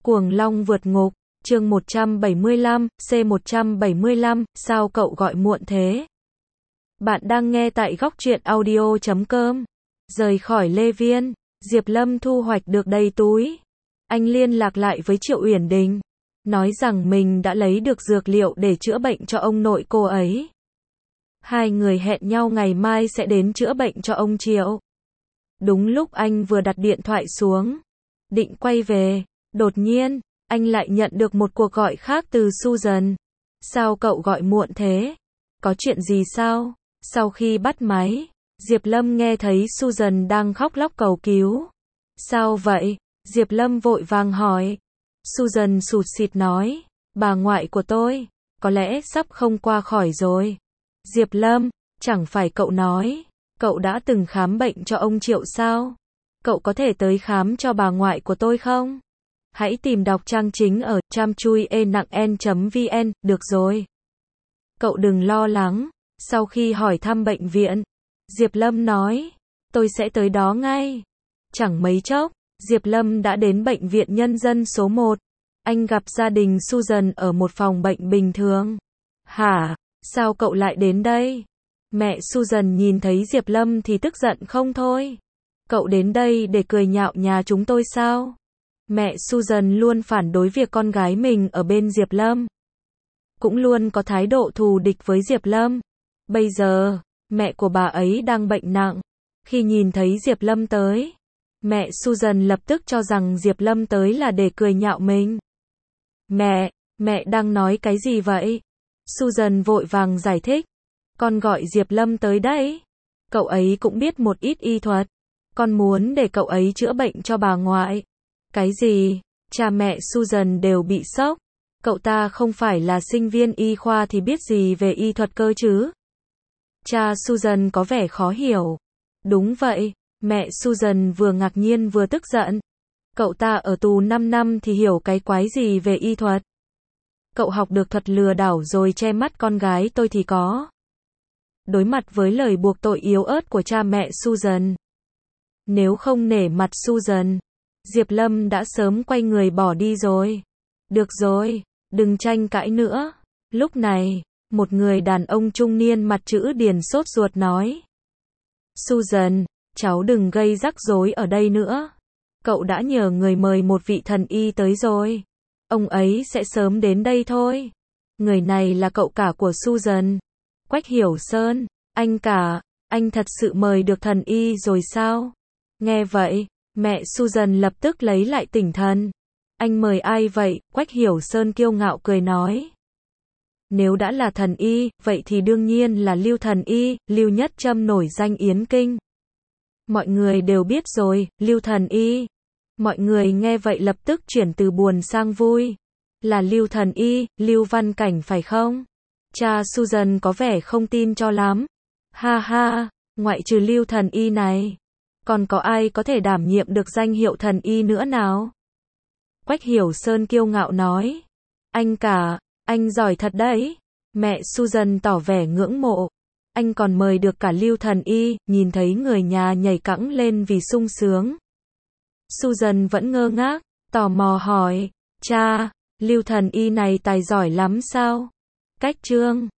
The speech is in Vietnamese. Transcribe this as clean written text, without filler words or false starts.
Cuồng Long vượt ngục, chương 175, C175, sao cậu gọi muộn thế? Bạn đang nghe tại góc truyện audio.com. Rời khỏi Lê Viên, Diệp Lâm thu hoạch được đầy túi. Anh liên lạc lại với Triệu Uyển Đình, nói rằng mình đã lấy được dược liệu để chữa bệnh cho ông nội cô ấy. Hai người hẹn nhau ngày mai sẽ đến chữa bệnh cho ông Triệu. Đúng lúc anh vừa đặt điện thoại xuống, định quay về, đột nhiên, anh lại nhận được một cuộc gọi khác từ Susan. Sao cậu gọi muộn thế? Có chuyện gì sao? Sau khi bắt máy, Diệp Lâm nghe thấy Susan đang khóc lóc cầu cứu. Sao vậy? Diệp Lâm vội vàng hỏi. Susan sụt sịt nói, bà ngoại của tôi, có lẽ sắp không qua khỏi rồi. Diệp Lâm, chẳng phải cậu nói, cậu đã từng khám bệnh cho ông Triệu sao? Cậu có thể tới khám cho bà ngoại của tôi không? Hãy tìm đọc trang chính ở chamchuyenangn.vn, được rồi. Cậu đừng lo lắng. Sau khi hỏi thăm bệnh viện, Diệp Lâm nói, tôi sẽ tới đó ngay. Chẳng mấy chốc, Diệp Lâm đã đến bệnh viện nhân dân số 1. Anh gặp gia đình Susan ở một phòng bệnh bình thường. Hả? Sao cậu lại đến đây? Mẹ Susan nhìn thấy Diệp Lâm thì tức giận không thôi. Cậu đến đây để cười nhạo nhà chúng tôi sao? Mẹ Susan luôn phản đối việc con gái mình ở bên Diệp Lâm. Cũng luôn có thái độ thù địch với Diệp Lâm. Bây giờ, mẹ của bà ấy đang bệnh nặng. Khi nhìn thấy Diệp Lâm tới, mẹ Susan lập tức cho rằng Diệp Lâm tới là để cười nhạo mình. Mẹ đang nói cái gì vậy? Susan vội vàng giải thích. Con gọi Diệp Lâm tới đấy. Cậu ấy cũng biết một ít y thuật. Con muốn để cậu ấy chữa bệnh cho bà ngoại. Cái gì? Cha mẹ Susan đều bị sốc. Cậu ta không phải là sinh viên y khoa thì biết gì về y thuật cơ chứ? Cha Susan có vẻ khó hiểu. Đúng vậy, mẹ Susan vừa ngạc nhiên vừa tức giận. Cậu ta ở tù 5 năm thì hiểu cái quái gì về y thuật? Cậu học được thuật lừa đảo rồi che mắt con gái tôi thì có. Đối mặt với lời buộc tội yếu ớt của cha mẹ Susan. Nếu không nể mặt Susan, Diệp Lâm đã sớm quay người bỏ đi rồi. Được rồi, đừng tranh cãi nữa. Lúc này, một người đàn ông trung niên mặt chữ điền sốt ruột nói. Susan, cháu đừng gây rắc rối ở đây nữa. Cậu đã nhờ người mời một vị thần y tới rồi. Ông ấy sẽ sớm đến đây thôi. Người này là cậu cả của Susan. Quách Hiểu Sơn, anh thật sự mời được thần y rồi sao? Nghe vậy, mẹ Susan lập tức lấy lại tinh thần. Anh mời ai vậy? Quách Hiểu Sơn kiêu ngạo cười nói. Nếu đã là thần y, vậy thì đương nhiên là Lưu thần y, Lưu Nhất Trâm nổi danh Yến Kinh. Mọi người đều biết rồi, Lưu thần y. Mọi người nghe vậy lập tức chuyển từ buồn sang vui. Là Lưu thần y, Lưu Văn Cảnh phải không? Cha Susan có vẻ không tin cho lắm. Ha ha, ngoại trừ Lưu thần y này, còn có ai có thể đảm nhiệm được danh hiệu thần y nữa nào? Quách Hiểu Sơn kiêu ngạo nói. Anh giỏi thật đấy. Mẹ Susan tỏ vẻ ngưỡng mộ. Anh còn mời được cả Lưu thần y, nhìn thấy người nhà nhảy cẫng lên vì sung sướng. Susan vẫn ngơ ngác, tò mò hỏi, cha, Lưu thần y này tài giỏi lắm sao? Cách trương,